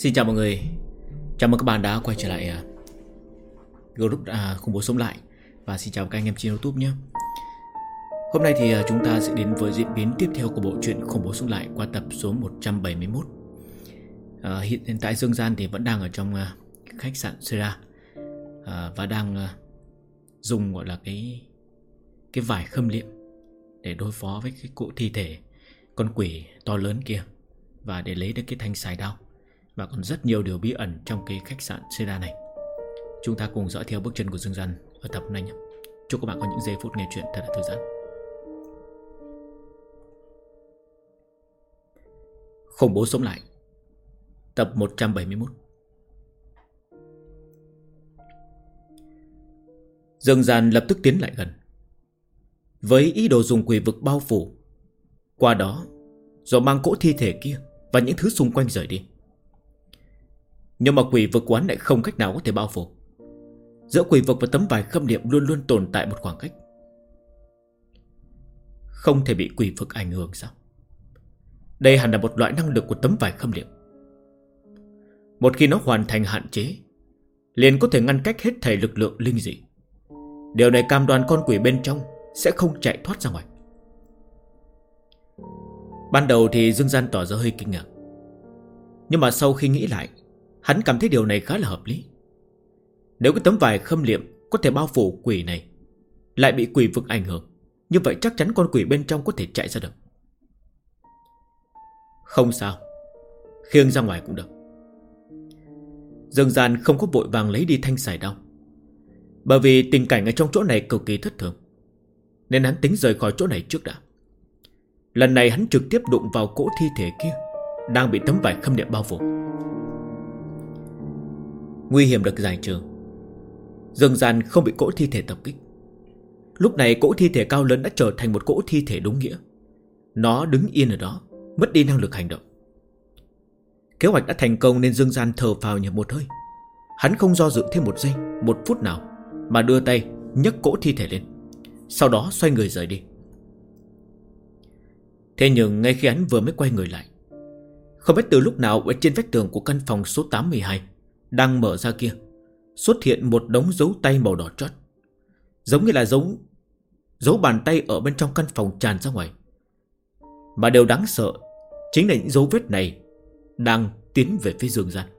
Xin chào mọi người. Chào mừng các bạn đã quay trở lại group khủng bố sống lại. Và xin chào các anh em trên YouTube nhé. Hôm nay thì chúng ta sẽ đến với diễn biến tiếp theo của bộ truyện khủng bố sống lại qua tập số 171. Hiện tại Dương Gian thì vẫn đang ở trong khách sạn Sera và đang dùng gọi là cái vải khâm liệm để đối phó với cái cỗ thi thể con quỷ to lớn kia, và để lấy được cái thanh xài đao. Và còn rất nhiều điều bí ẩn trong cái khách sạn Sera này. Chúng ta cùng dõi theo bước chân của Dương Gian ở tập này nhé. Chúc các bạn có những giây phút nghe chuyện thật là thư giãn. Khủng bố sống lại, tập 171. Dương Gian lập tức tiến lại gần, với ý đồ dùng quỷ vực bao phủ, qua đó rồi mang cỗ thi thể kia và những thứ xung quanh rời đi. Nhưng mà quỷ vực quán lại không cách nào có thể bao phủ. Giữa quỷ vực và tấm vải khâm liệm luôn luôn tồn tại một khoảng cách. Không thể bị quỷ vực ảnh hưởng sao? Đây hẳn là một loại năng lực của tấm vải khâm liệm. Một khi nó hoàn thành hạn chế, liền có thể ngăn cách hết thảy lực lượng linh dị. Điều này cam đoan con quỷ bên trong sẽ không chạy thoát ra ngoài. Ban đầu thì Dương Gian tỏ ra hơi kinh ngạc, nhưng mà sau khi nghĩ lại, hắn cảm thấy điều này khá là hợp lý. Nếu cái tấm vải khâm liệm có thể bao phủ quỷ này lại bị quỷ vực ảnh hưởng, như vậy chắc chắn con quỷ bên trong có thể chạy ra được. Không sao, khiêng ra ngoài cũng được. Dương Gian không có vội vàng lấy đi thanh xài đao, bởi vì tình cảnh ở trong chỗ này cực kỳ thất thường, nên hắn tính rời khỏi chỗ này trước đã. Lần này hắn trực tiếp đụng vào cỗ thi thể kia đang bị tấm vải khâm liệm bao phủ. Nguy hiểm được giải trừ, Dương Gian không bị cỗ thi thể tập kích. Lúc này cỗ thi thể cao lớn đã trở thành một cỗ thi thể đúng nghĩa. Nó đứng yên ở đó, mất đi năng lực hành động. Kế hoạch đã thành công nên Dương Gian thở phào nhẹ một hơi. Hắn không do dự thêm một giây, một phút nào, mà đưa tay nhấc cỗ thi thể lên, sau đó xoay người rời đi. Thế nhưng ngay khi hắn vừa mới quay người lại, không biết từ lúc nào ở trên vách tường của căn phòng số 82 đang mở ra kia xuất hiện một đống dấu tay màu đỏ chót, giống như là dấu bàn tay ở bên trong căn phòng tràn ra ngoài. Mà điều đáng sợ chính là những dấu vết này đang tiến về phía Dương Gian.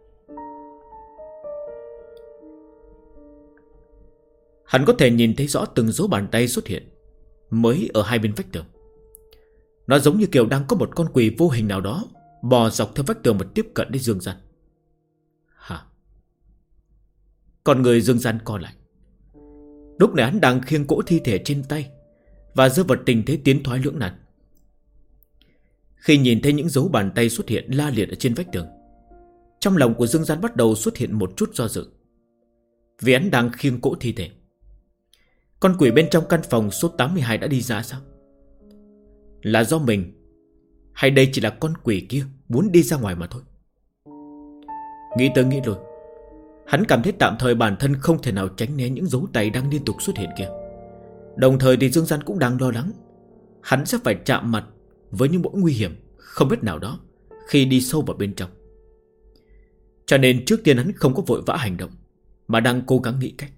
Hắn có thể nhìn thấy rõ từng dấu bàn tay xuất hiện mới ở hai bên vách tường. Nó giống như kiểu đang có một con quỷ vô hình nào đó bò dọc theo vách tường và tiếp cận đến Dương Gian. Hả? Còn người Dương Gian co lại. Lúc này hắn đang khiêng cỗ thi thể trên tay và rơi vào tình thế tiến thoái lưỡng nan. Khi nhìn thấy những dấu bàn tay xuất hiện la liệt ở trên vách tường, trong lòng của Dương Gian bắt đầu xuất hiện một chút do dự. Vì hắn đang khiêng cỗ thi thể. Con quỷ bên trong căn phòng số 82 đã đi ra sao? Là do mình, hay đây chỉ là con quỷ kia muốn đi ra ngoài mà thôi? Nghĩ tới nghĩ lui, hắn cảm thấy tạm thời bản thân không thể nào tránh né những dấu tay đang liên tục xuất hiện kia. Đồng thời thì Dương Gian cũng đang lo lắng hắn sẽ phải chạm mặt với những mối nguy hiểm không biết nào đó khi đi sâu vào bên trong. Cho nên trước tiên hắn không có vội vã hành động, mà đang cố gắng nghĩ cách.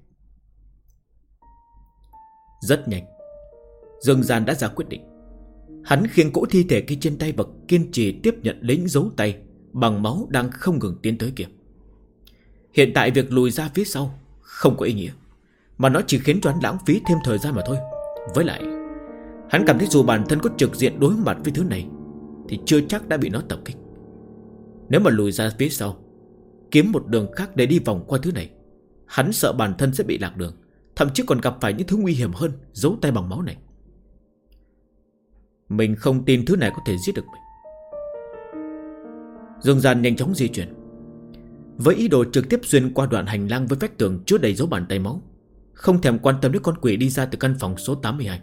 Rất nhanh, Dương Gian đã ra quyết định. Hắn khiêng cỗ thi thể kia trên tay và kiên trì tiếp nhận lấy những dấu tay bằng máu đang không ngừng tiến tới kia. Hiện tại việc lùi ra phía sau không có ý nghĩa, mà nó chỉ khiến cho hắn lãng phí thêm thời gian mà thôi. Với lại, hắn cảm thấy dù bản thân có trực diện đối mặt với thứ này thì chưa chắc đã bị nó tập kích. Nếu mà lùi ra phía sau, kiếm một đường khác để đi vòng qua thứ này, hắn sợ bản thân sẽ bị lạc đường, thậm chí còn gặp phải những thứ nguy hiểm hơn dấu tay bằng máu này. Mình không tin thứ này có thể giết được mình. Dương Gian nhanh chóng di chuyển, với ý đồ trực tiếp xuyên qua đoạn hành lang với vách tường chứa đầy dấu bàn tay máu, không thèm quan tâm đến con quỷ đi ra từ căn phòng số 82.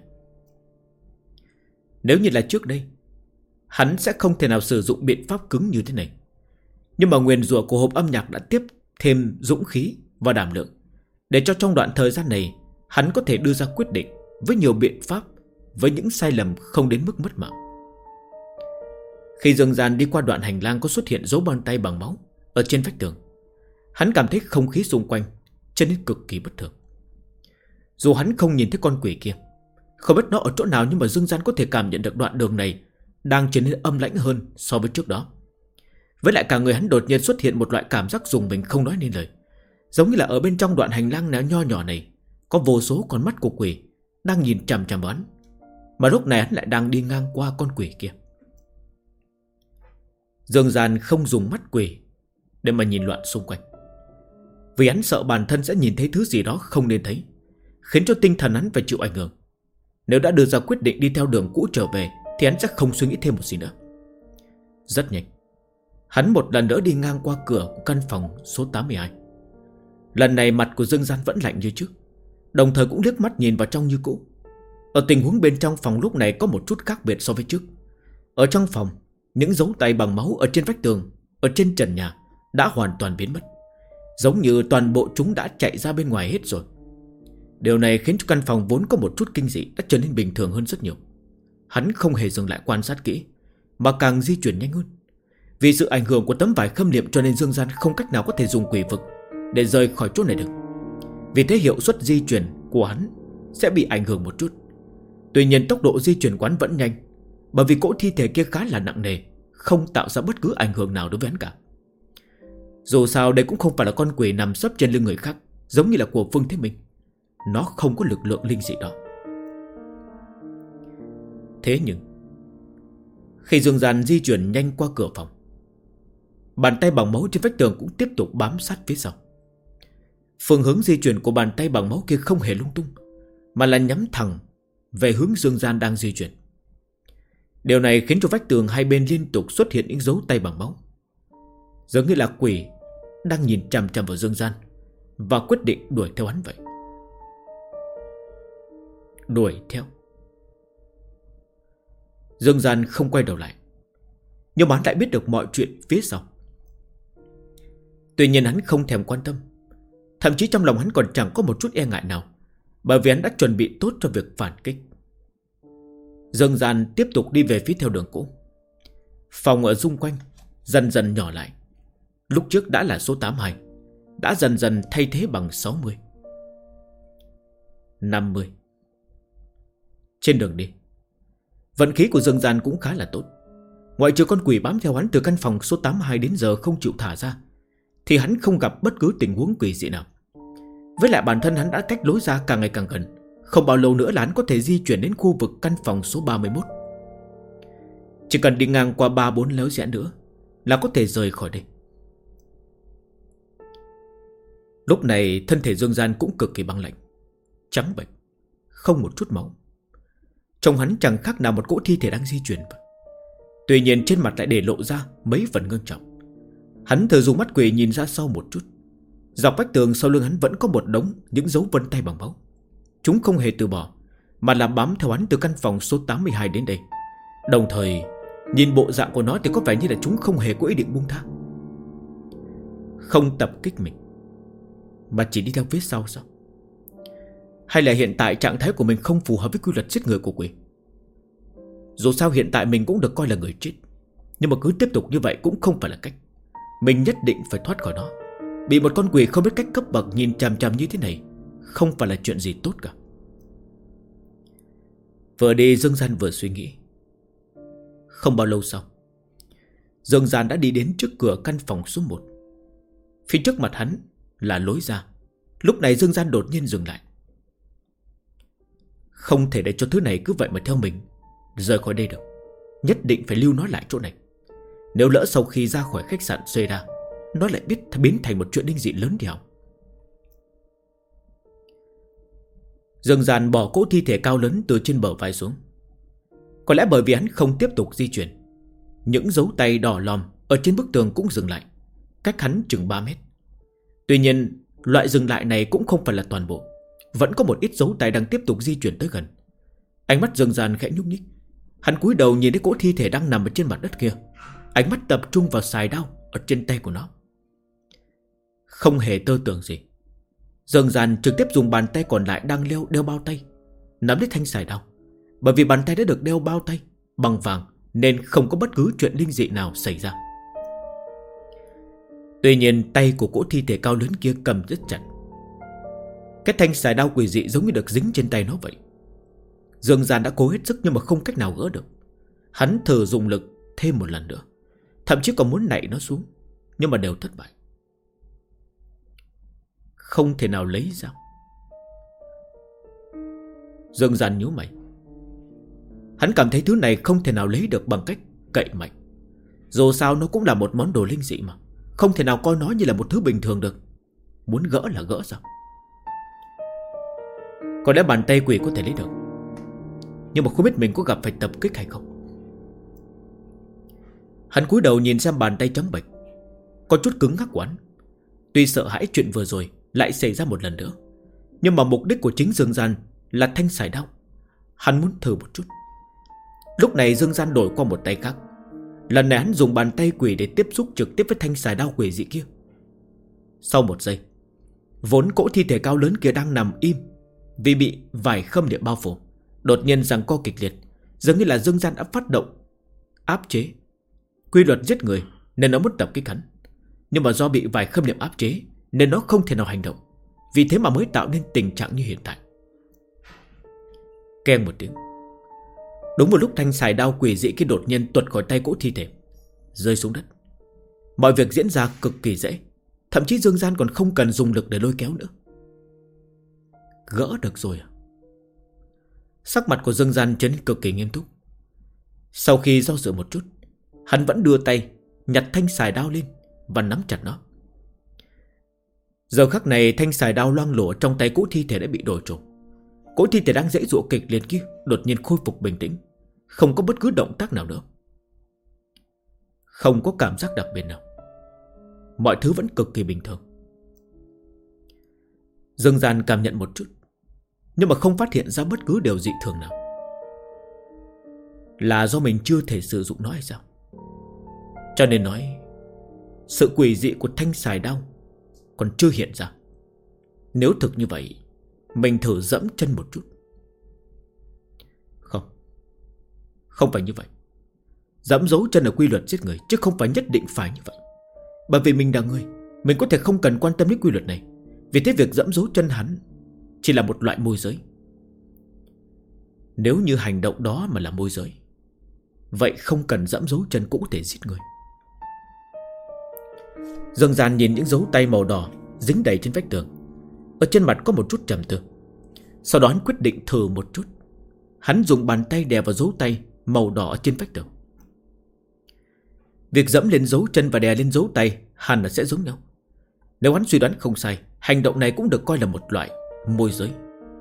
Nếu như là trước đây, hắn sẽ không thể nào sử dụng biện pháp cứng như thế này. Nhưng mà nguyền rủa của hộp âm nhạc đã tiếp thêm dũng khí và đảm lượng, để cho trong đoạn thời gian này hắn có thể đưa ra quyết định với nhiều biện pháp, với những sai lầm không đến mức mất mạng. Khi Dương Gian đi qua đoạn hành lang có xuất hiện dấu bàn tay bằng máu, ở trên vách tường. Hắn cảm thấy không khí xung quanh trở nên cực kỳ bất thường. Dù hắn không nhìn thấy con quỷ kia, không biết nó ở chỗ nào, nhưng mà Dương Gian có thể cảm nhận được đoạn đường này đang trở nên âm lãnh hơn so với trước đó. Với lại cả người hắn đột nhiên xuất hiện một loại cảm giác rùng mình không nói nên lời, giống như là ở bên trong đoạn hành lang nho nhỏ này có vô số con mắt của quỷ đang nhìn chằm chằm vào hắn, mà lúc này hắn lại đang đi ngang qua con quỷ kia. Dương Gian không dùng mắt quỷ để mà nhìn loạn xung quanh, vì hắn sợ bản thân sẽ nhìn thấy thứ gì đó không nên thấy, khiến cho tinh thần hắn phải chịu ảnh hưởng. Nếu đã đưa ra quyết định đi theo đường cũ trở về thì hắn sẽ không suy nghĩ thêm một gì nữa. Rất nhanh, hắn một lần nữa đi ngang qua cửa của căn phòng số 82. Lần này mặt của Dương Gian vẫn lạnh như trước, đồng thời cũng liếc mắt nhìn vào trong như cũ. Ở tình huống bên trong phòng lúc này có một chút khác biệt so với trước. Ở trong phòng, những dấu tay bằng máu ở trên vách tường, ở trên trần nhà đã hoàn toàn biến mất, giống như toàn bộ chúng đã chạy ra bên ngoài hết rồi. Điều này khiến cho căn phòng vốn có một chút kinh dị đã trở nên bình thường hơn rất nhiều. Hắn không hề dừng lại quan sát kỹ, mà càng di chuyển nhanh hơn. Vì sự ảnh hưởng của tấm vải khâm liệm cho nên Dương Gian không cách nào có thể dùng quỷ vực để rời khỏi chỗ này được. Vì thế hiệu suất di chuyển của hắn sẽ bị ảnh hưởng một chút. Tuy nhiên tốc độ di chuyển của hắn vẫn nhanh, bởi vì cỗ thi thể kia khá là nặng nề, không tạo ra bất cứ ảnh hưởng nào đối với hắn cả. Dù sao đây cũng không phải là con quỷ nằm sấp trên lưng người khác, giống như là của Phương Thế Minh. Nó không có lực lượng linh dị đó. Thế nhưng khi Dương Gian di chuyển nhanh qua cửa phòng, bàn tay bằng máu trên vách tường cũng tiếp tục bám sát phía sau. Phương hướng di chuyển của bàn tay bằng máu kia không hề lung tung, mà là nhắm thẳng về hướng Dương Gian đang di chuyển. Điều này khiến cho vách tường hai bên liên tục xuất hiện những dấu tay bằng máu, giống như là quỷ đang nhìn chằm chằm vào Dương Gian và quyết định đuổi theo hắn vậy. Đuổi theo. Dương Gian không quay đầu lại, nhưng hắn lại biết được mọi chuyện phía sau. Tuy nhiên hắn không thèm quan tâm, thậm chí trong lòng hắn còn chẳng có một chút e ngại nào, bởi vì hắn đã chuẩn bị tốt cho việc phản kích. Dương Gian tiếp tục đi về phía theo đường cũ. Phòng ở xung quanh dần dần nhỏ lại. Lúc trước đã là số 82, đã dần dần thay thế bằng 60, 50. Trên đường đi, vận khí của Dương Gian cũng khá là tốt. Ngoại trừ con quỷ bám theo hắn từ căn phòng số 82 đến giờ không chịu thả ra, thì hắn không gặp bất cứ tình huống quỷ dị nào. Với lại bản thân hắn đã cách lối ra càng ngày càng gần, không bao lâu nữa là hắn có thể di chuyển đến khu vực căn phòng số 31. Chỉ cần đi ngang qua 3-4 lối rẽ nữa là có thể rời khỏi đây. Lúc này thân thể Dương Gian cũng cực kỳ băng lạnh, trắng bệch, không một chút máu. Trông hắn chẳng khác nào một cỗ thi thể đang di chuyển. Tuy nhiên trên mặt lại để lộ ra mấy phần ngưng trọng. Hắn thử dùng mắt quỷ nhìn ra sau một chút. Dọc vách tường sau lưng hắn vẫn có một đống những dấu vân tay bằng máu. Chúng không hề từ bỏ, mà là bám theo hắn từ căn phòng số 82 đến đây. Đồng thời nhìn bộ dạng của nó thì có vẻ như là chúng không hề có ý định buông tha. Không tập kích mình, mà chỉ đi theo phía sau sao? Hay là hiện tại trạng thái của mình không phù hợp với quy luật giết người của quỷ? Dù sao hiện tại mình cũng được coi là người chết, nhưng mà cứ tiếp tục như vậy cũng không phải là cách. Mình nhất định phải thoát khỏi nó. Bị một con quỷ không biết cách cấp bậc nhìn chằm chằm như thế này không phải là chuyện gì tốt cả. Vừa đi Dương Gian vừa suy nghĩ. Không bao lâu sau, Dương Gian đã đi đến trước cửa căn phòng số 1. Phía trước mặt hắn là lối ra. Lúc này Dương Gian đột nhiên dừng lại. Không thể để cho thứ này cứ vậy mà theo mình rời khỏi đây được. Nhất định phải lưu nó lại chỗ này. Nếu lỡ sau khi ra khỏi khách sạn xuê ra, nó lại biến thành một chuyện linh dị lớn thì hỏng. Dương Gian bỏ cỗ thi thể cao lớn từ trên bờ vai xuống. Có lẽ bởi vì hắn không tiếp tục di chuyển, những dấu tay đỏ lòm ở trên bức tường cũng dừng lại, cách hắn chừng 3 mét. Tuy nhiên loại dừng lại này cũng không phải là toàn bộ. Vẫn có một ít dấu tay đang tiếp tục di chuyển tới gần. Ánh mắt Dương Gian khẽ nhúc nhích. Hắn cúi đầu nhìn thấy cỗ thi thể đang nằm ở trên mặt đất kia. Ánh mắt tập trung vào sài đao ở trên tay của nó. Không hề tơ tưởng gì, Dương Gian trực tiếp dùng bàn tay còn lại đang đeo bao tay nắm lấy thanh sài đao. Bởi vì bàn tay đã được đeo bao tay bằng vàng nên không có bất cứ chuyện linh dị nào xảy ra. Tuy nhiên tay của cỗ thi thể cao lớn kia cầm rất chặt. Cái thanh xài đao quỷ dị giống như được dính trên tay nó vậy. Dương Gian đã cố hết sức nhưng mà không cách nào gỡ được. Hắn thử dùng lực thêm một lần nữa, thậm chí còn muốn nạy nó xuống, nhưng mà đều thất bại. Không thể nào lấy ra. Dương Gian nhíu mày. Hắn cảm thấy thứ này không thể nào lấy được bằng cách cậy mạnh. Dù sao nó cũng là một món đồ linh dị mà, không thể nào coi nó như là một thứ bình thường được. Muốn gỡ là gỡ sao? Có lẽ bàn tay quỷ có thể lấy được, nhưng mà không biết mình có gặp phải tập kích hay không. Hắn cúi đầu nhìn xem bàn tay trắng bệch, có chút cứng ngắc quán. Tuy sợ hãi chuyện vừa rồi lại xảy ra một lần nữa, nhưng mà mục đích của chính Dương Gian là thanh sải đao. Hắn muốn thử một chút. Lúc này Dương Gian đổi qua một tay khác. Lần này hắn dùng bàn tay quỷ để tiếp xúc trực tiếp với thanh sải đao quỷ dị kia. Sau một giây, vốn cỗ thi thể cao lớn kia đang nằm im vì bị vải khâm địa bao phủ, đột nhiên giằng co kịch liệt, dường như là Dương Gian đã phát động áp chế quy luật giết người nên nó muốn tập kích hắn. Nhưng mà do bị vải khâm niệm áp chế nên nó không thể nào hành động. Vì thế mà mới tạo nên tình trạng như hiện tại. Keng một tiếng. Đúng một lúc thanh xài đao quỷ dị kia đột nhiên tuột khỏi tay cỗ thi thể, rơi xuống đất. Mọi việc diễn ra cực kỳ dễ, thậm chí Dương Gian còn không cần dùng lực để lôi kéo nữa. Gỡ được rồi à? Sắc mặt của Dương Gian trở nên cực kỳ nghiêm túc. Sau khi do dự một chút, hắn vẫn đưa tay nhặt thanh xài đao lên và nắm chặt nó. Giờ khắc này thanh xài đao loang lổ trong tay cỗ thi thể đã bị đổi trổ. Cỗ thi thể đang giãy giụa kịch liệt kia đột nhiên khôi phục bình tĩnh, không có bất cứ động tác nào nữa, không có cảm giác đặc biệt nào. Mọi thứ vẫn cực kỳ bình thường. Dương Gian cảm nhận một chút, nhưng mà không phát hiện ra bất cứ điều dị thường nào. Là do mình chưa thể sử dụng nó hay sao? Cho nên nói sự quỷ dị của thanh xài đao còn chưa hiện ra. Nếu thực như vậy, mình thử dẫm chân một chút. Không phải như vậy. Dẫm dấu chân là quy luật giết người, chứ không phải nhất định phải như vậy. Bởi vì mình là người, mình có thể không cần quan tâm đến quy luật này. Vì thế việc dẫm dấu chân hắn chỉ là một loại môi giới. Nếu như hành động đó mà là môi giới, vậy không cần dẫm dấu chân cũng có thể giết người. Dương Gian nhìn những dấu tay màu đỏ dính đầy trên vách tường. Ở trên mặt có một chút trầm tư. Sau đó hắn quyết định thử một chút. Hắn dùng bàn tay đè vào dấu tay màu đỏ trên vách tường. Việc dẫm lên dấu chân và đè lên dấu tay hẳn là sẽ giống nhau. Nếu hắn suy đoán không sai, hành động này cũng được coi là một loại môi giới.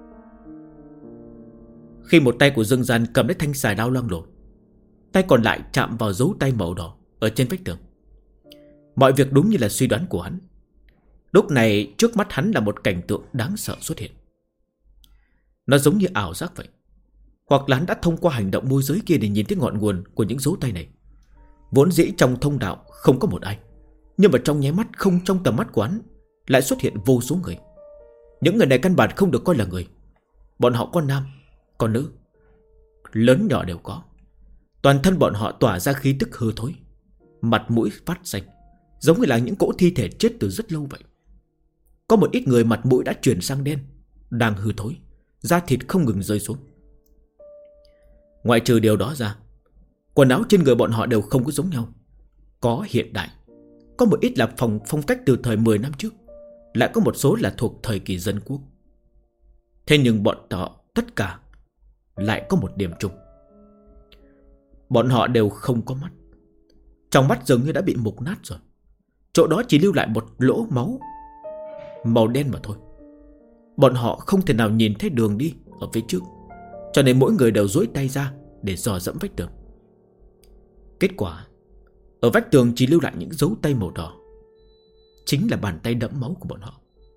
Khi một tay của Dương Gian cầm lấy thanh xài đao loang lổ, tay còn lại chạm vào dấu tay màu đỏ ở trên vách tường. Mọi việc đúng như là suy đoán của hắn. Lúc này trước mắt hắn là một cảnh tượng đáng sợ xuất hiện. Nó giống như ảo giác vậy. Hoặc là hắn đã thông qua hành động môi giới kia để nhìn thấy ngọn nguồn của những dấu tay này. Vốn dĩ trong thông đạo không có một ai, nhưng mà trong nháy mắt không trong tầm mắt của hắn lại xuất hiện vô số người. Những người này căn bản không được coi là người. Bọn họ có nam, có nữ, lớn nhỏ đều có. Toàn thân bọn họ tỏa ra khí tức hư thối, mặt mũi phát xanh, giống như là những cỗ thi thể chết từ rất lâu vậy. Có một ít người mặt mũi đã chuyển sang đen, đang hư thối, da thịt không ngừng rơi xuống. Ngoại trừ điều đó ra, quần áo trên người bọn họ đều không có giống nhau. Có hiện đại, có một ít là phong cách từ thời 10 năm trước, lại có một số là thuộc thời kỳ dân quốc. Thế nhưng bọn họ tất cả lại có một điểm chung. Bọn họ đều không có mắt. Trong mắt dường như đã bị mục nát rồi. Chỗ đó chỉ lưu lại một lỗ máu màu đen mà thôi. Bọn họ không thể nào nhìn thấy đường đi ở phía trước, cho nên mỗi người đều duỗi tay ra để dò dẫm vách tường. Kết quả, ở vách tường chỉ lưu lại những dấu tay màu đỏ, chính là bàn tay đẫm máu của bọn họ.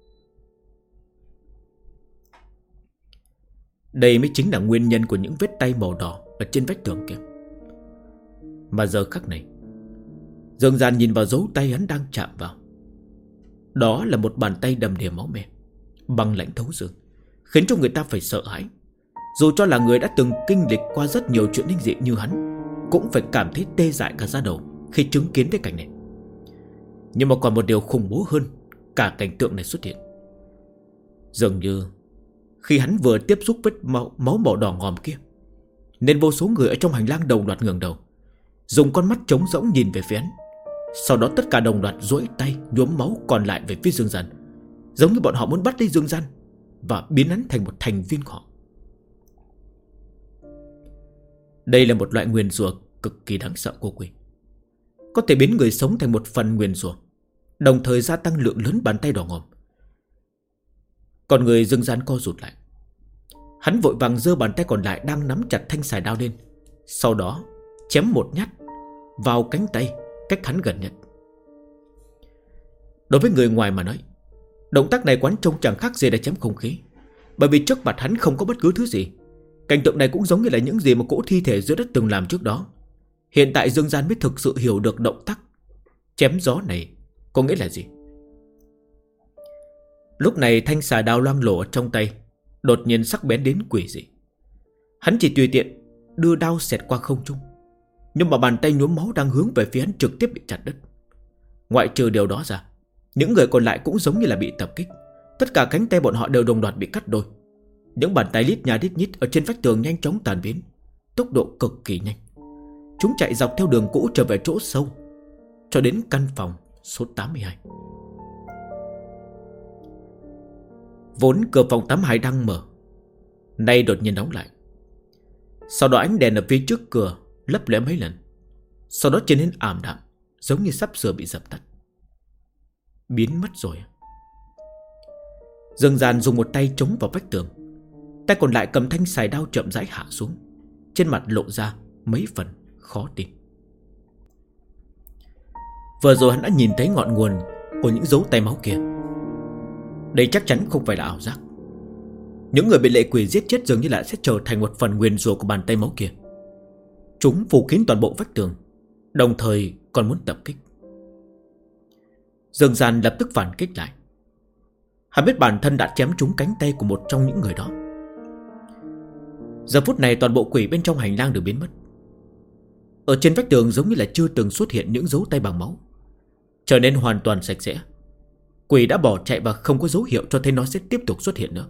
Đây mới chính là nguyên nhân của những vết tay màu đỏ ở trên vách tường kia. Mà giờ khắc này, Dương Gian nhìn vào dấu tay hắn đang chạm vào. Đó là một bàn tay đầm đìa máu me, băng lãnh thấu xương, khiến cho người ta phải sợ hãi. Dù cho là người đã từng kinh lịch qua rất nhiều chuyện linh dị như hắn, cũng phải cảm thấy tê dại cả da đầu khi chứng kiến cái cảnh này. Nhưng mà còn một điều khủng bố hơn cả cảnh tượng này xuất hiện. Dường như khi hắn vừa tiếp xúc với máu màu đỏ ngòm kia, nên vô số người ở trong hành lang đồng loạt ngẩng đầu, dùng con mắt trống rỗng nhìn về phía hắn. Sau đó tất cả đồng loạt duỗi tay nhuốm máu còn lại về phía Dương Gian, giống như bọn họ muốn bắt lấy Dương Gian và biến hắn thành một thành viên họ. Đây là một loại nguyền rủa cực kỳ đáng sợ của quỷ, có thể biến người sống thành một phần nguyền rủa, đồng thời gia tăng lượng lớn bàn tay đỏ ngòm. Còn người Dương Gian co rụt lại. Hắn vội vàng giơ bàn tay còn lại đang nắm chặt thanh xài đao lên, sau đó chém một nhát vào cánh tay cách hắn gần nhất. Đối với người ngoài mà nói, động tác này quán trông chẳng khác gì là chém không khí, bởi vì trước mặt hắn không có bất cứ thứ gì. Cảnh tượng này cũng giống như là những gì mà cỗ thi thể dưới đất từng làm trước đó. Hiện tại Dương Gian mới thực sự hiểu được động tác chém gió này có nghĩa là gì. Lúc này thanh xà đao loang lổ ở trong tay đột nhiên sắc bén đến quỷ dị. Hắn chỉ tùy tiện đưa đao xẹt qua không trung, nhưng mà bàn tay nhuốm máu đang hướng về phía hắn trực tiếp bị chặt đứt. Ngoại trừ điều đó ra, những người còn lại cũng giống như là bị tập kích. Tất cả cánh tay bọn họ đều đồng loạt bị cắt đôi. Những bàn tay lít nha lít nhít ở trên vách tường nhanh chóng tàn biến, tốc độ cực kỳ nhanh. Chúng chạy dọc theo đường cũ trở về chỗ sâu, cho đến căn phòng số 82. Vốn cửa phòng 82 đang mở, nay đột nhiên đóng lại. Sau đó ánh đèn ở phía trước cửa lấp lóe mấy lần, sau đó trở nên ảm đạm, giống như sắp sửa bị dập tắt. Biến mất rồi. Dương Gian dùng một tay chống vào vách tường, tay còn lại cầm thanh xài đao chậm rãi hạ xuống, trên mặt lộ ra mấy phần khó tin. Vừa rồi hắn đã nhìn thấy ngọn nguồn của những dấu tay máu kia. Đây chắc chắn không phải là ảo giác. Những người bị lệ quỷ giết chết dường như là sẽ trở thành một phần nguyền rủa của bàn tay máu kia. Chúng phủ kín toàn bộ vách tường, đồng thời còn muốn tập kích. Dương Gian lập tức phản kích lại. Hắn biết bản thân đã chém trúng cánh tay của một trong những người đó. Giờ phút này toàn bộ quỷ bên trong hành lang đều biến mất. Ở trên vách tường giống như là chưa từng xuất hiện những dấu tay bằng máu, trở nên hoàn toàn sạch sẽ. Quỷ đã bỏ chạy và không có dấu hiệu cho thấy nó sẽ tiếp tục xuất hiện nữa.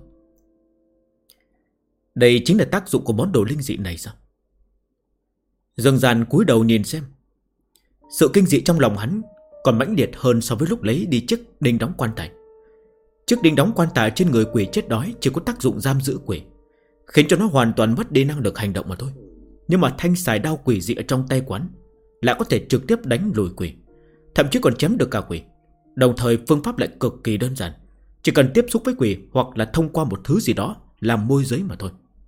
Đây chính là tác dụng của món đồ linh dị này sao? Dương Gian cúi đầu nhìn xem. Sự kinh dị trong lòng hắn còn mãnh liệt hơn so với lúc lấy đi chiếc đinh đóng quan tài. Chiếc đinh đóng quan tài trên người quỷ chết đói chỉ có tác dụng giam giữ quỷ, khiến cho nó hoàn toàn mất đi năng lực hành động mà thôi. Nhưng mà thanh xài đao quỷ dị ở trong tay quán lại có thể trực tiếp đánh lùi quỷ, thậm chí còn chém được cả quỷ. Đồng thời phương pháp lại cực kỳ đơn giản, chỉ cần tiếp xúc với quỷ hoặc là thông qua một thứ gì đó làm môi giới mà thôi.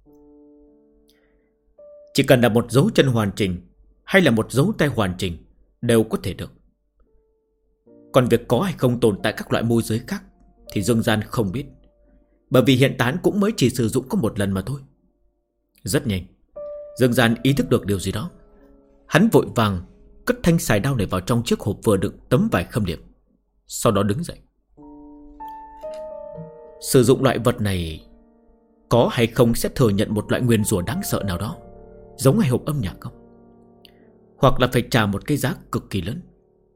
Chỉ cần là một dấu chân hoàn chỉnh hay là một dấu tay hoàn chỉnh đều có thể được. Còn việc có hay không tồn tại các loại môi giới khác thì Dương Gian không biết, bởi vì hiện tại cũng mới chỉ sử dụng có một lần mà thôi. Rất nhanh, Dương Gian ý thức được điều gì đó. Hắn vội vàng cất thanh xài đao này vào trong chiếc hộp vừa đựng tấm vải khâm liệm, sau đó đứng dậy. Sử dụng loại vật này có hay không sẽ thừa nhận một loại nguyền rủa đáng sợ nào đó, giống hay hộp âm nhạc không, hoặc là phải trả một cái giá cực kỳ lớn.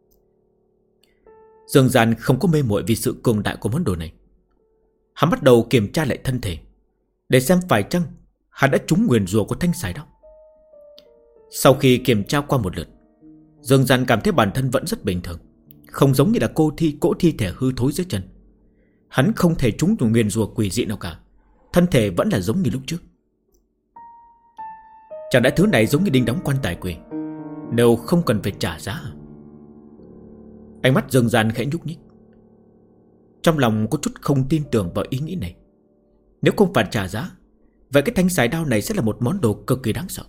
Dương Gian không có mê muội vì sự cường đại của món đồ này. Hắn bắt đầu kiểm tra lại thân thể để xem phải chăng hắn đã trúng nguyền rủa của thanh xài đao. Sau khi kiểm tra qua một lượt, Dương Gian cảm thấy bản thân vẫn rất bình thường, không giống như là cỗ thi thể hư thối dưới chân. Hắn không thể trúng nguyền rủa quỷ dị nào cả, thân thể vẫn là giống như lúc trước. Chẳng lẽ thứ này giống như đinh đóng quan tài quỷ, nếu không cần phải trả giá à? Ánh mắt Dương Gian khẽ nhúc nhích. Trong lòng có chút không tin tưởng vào ý nghĩ này. Nếu không phải trả giá, vậy cái thanh xài đao này sẽ là một món đồ cực kỳ đáng sợ.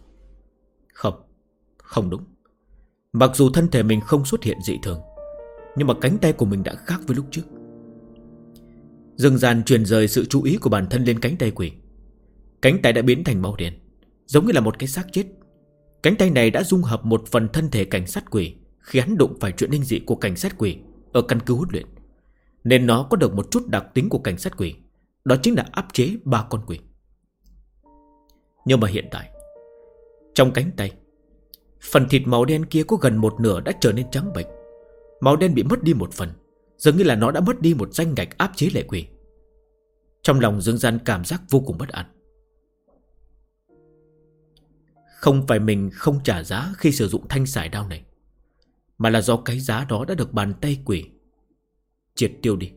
Không đúng. Mặc dù thân thể mình không xuất hiện dị thường, nhưng mà cánh tay của mình đã khác với lúc trước. Dương Gian truyền rời sự chú ý của bản thân lên cánh tay quỷ. Cánh tay đã biến thành màu đen, giống như là một cái xác chết. Cánh tay này đã dung hợp một phần thân thể cảnh sát quỷ khi hắn đụng phải chuyện linh dị của cảnh sát quỷ ở căn cứ huấn luyện, nên nó có được một chút đặc tính của cảnh sát quỷ, đó chính là áp chế 3 con quỷ. Nhưng mà hiện tại, trong cánh tay, phần thịt màu đen kia có gần một nửa đã trở nên trắng bệch, Màu đen bị mất đi một phần, dường như là nó đã mất đi một ranh ngạch áp chế lệ quỷ. Trong lòng Dương Gian cảm giác vô cùng bất an. Không phải mình không trả giá khi sử dụng thanh sải đao này, mà là do cái giá đó đã được bàn tay quỷ triệt tiêu đi.